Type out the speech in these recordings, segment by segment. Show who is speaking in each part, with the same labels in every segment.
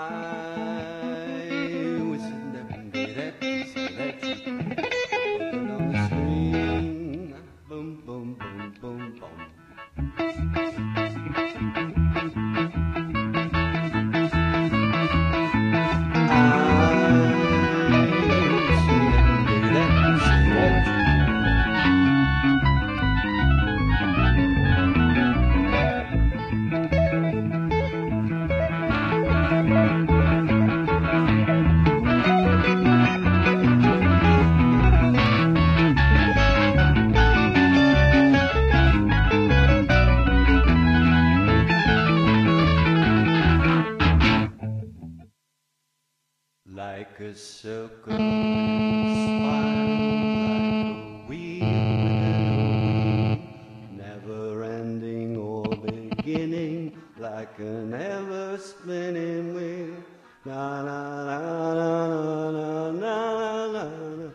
Speaker 1: was in the on the string, boom, boom, boom, boom, boom. Like a circle spine, like a wheel, never ending or beginning, like an ever spinning wheel. Na na na na na na na na.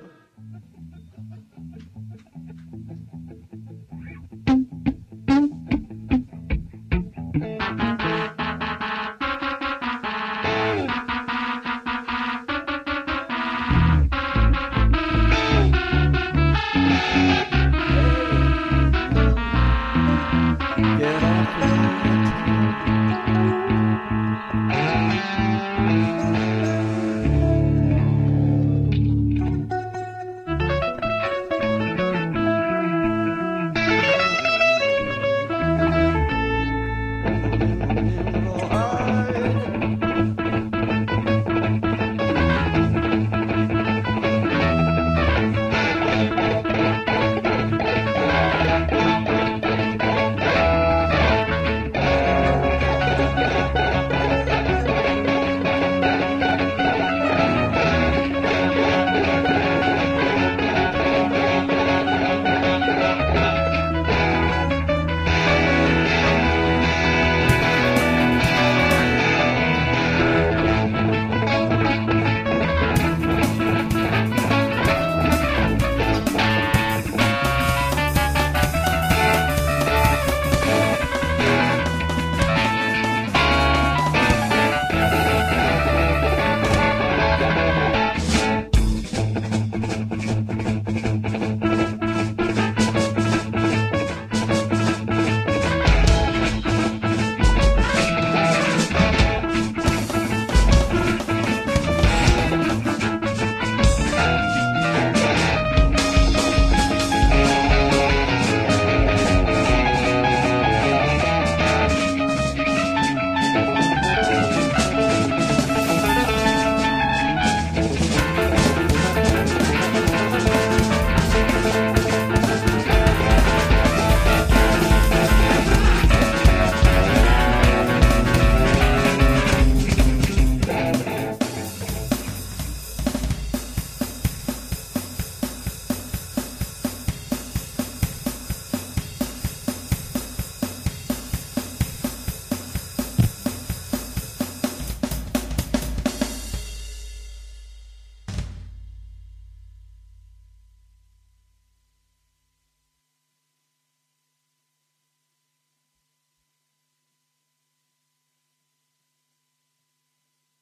Speaker 1: Get off my